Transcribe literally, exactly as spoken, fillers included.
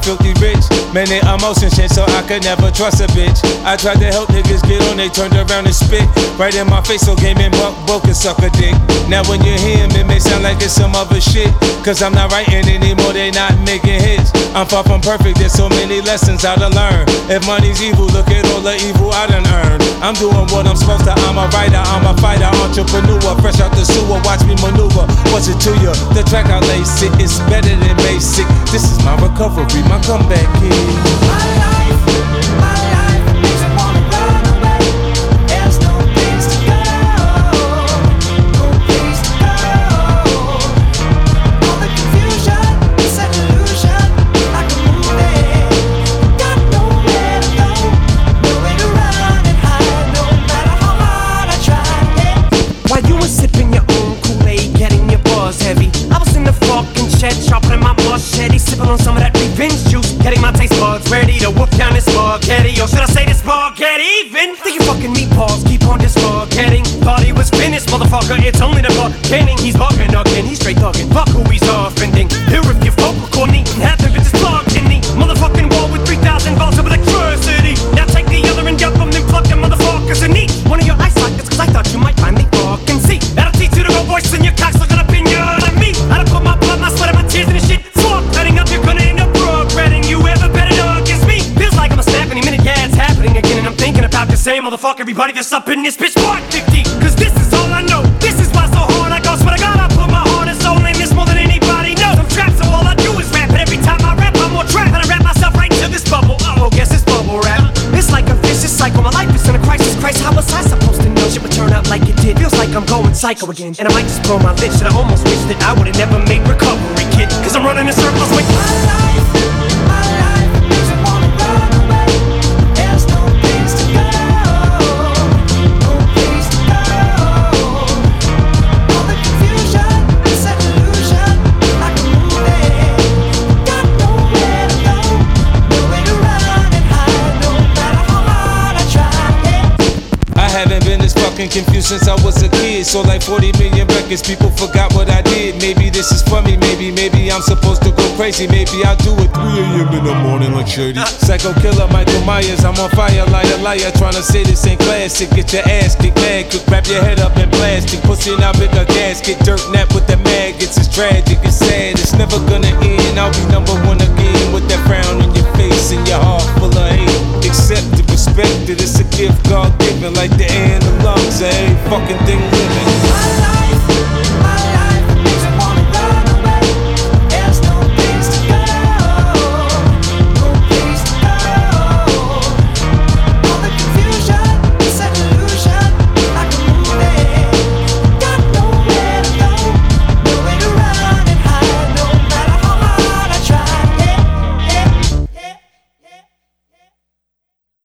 filthy rich. Many emotions shit, so I could never trust a bitch. I tried to help niggas get on, they turned around and spit right in my face, so came in buck, broke and suck a dick. Now when you hear him, it may sound like it's some other shit, cause I'm not writing anymore, they not making hits. I'm far from perfect, there's so many lessons I done learn. If money's evil, look at all the evil I done earned. I'm doing what I'm supposed to, I'm a writer, I'm a fighter, entrepreneur, fresh out the sewer, watch me maneuver. What's it to you? The track I lace it, it's better than basic. This is my recovery, my comeback kid. My life, my life makes me wanna run away. There's no place to go, no place to go. All the confusion, it's an illusion, like a movie. Got nowhere to go, nowhere to run and hide, no matter how hard I try. Yeah. While you were sipping your own Kool-Aid, getting your buzz heavy, I was in the fucking shed, sharpening my machete, sipping on some of that revenge juice, getting my taste buds ready to whoop down this spaghetti. Or should I say this spaghetti even? Thinking fucking meatballs, keep on just forgetting. Thought he was finished, motherfucker, it's only the beginning. He's bugging again, he's straight thugging, fuck who he's offending. Here if you vocal cord needing, half the bitches plugged in the motherfucking wall with three thousand volts of electricity. Now take the other end up them, then plug them motherfuckers in each one of your eye sockets, cause I thought you might finally fucking see. That'll teach you to go voice in your cocks looking up in your enemy. I done put my blood, my sweat, and my tears in this shit. Fuck cutting up, you're gonna end up regretting you ever better dog against me. Feels like I'm a snap any minute, yeah, it's happening again. And I'm thinking about the same motherfucker, everybody that's up in this bitch. Part fifty, cause this is all I know. This is why so hard I go. Swear to God, I put my heart and soul in this more than anybody knows. I'm trapped, so all I do is rap. And every time I rap, I'm more trapped. And I rap myself right into this bubble. Oh, guess it's bubble rap. It's like a vicious cycle. My life is in a crisis. Christ, how was I supposed to know shit would turn out like it did? Feels like I'm going psycho again. And I might just blow my lid. Shit, I almost wish that I would've never made recovery, kid. Cause I'm running in circles with My life, my life makes me wanna run away. There's no place to go, no place to go. All the confusion, it's an illusion, like a movie. Got nowhere to go, nowhere to run and hide, no matter how hard I try. Yeah. I haven't been this fucking confused since I was a kid. So like forty million records, people forgot what I did. Maybe this is for me, maybe, maybe I'm supposed to go crazy. Maybe I'll do it three a.m. in the morning like Shady. Psycho killer Michael Myers, I'm on fire, liar, liar. Tryna say this ain't classic, get your ass kicked, mad quick, wrap your head up in plastic. Pussy now bigger gasket, dirt nap with the maggots. It's tragic, it's sad, it's never gonna end. I'll be number one again with that frown on your face and your heart full of hate. Accept it, respect it, it's a gift God given, like the air and the lungs of every fucking thing living.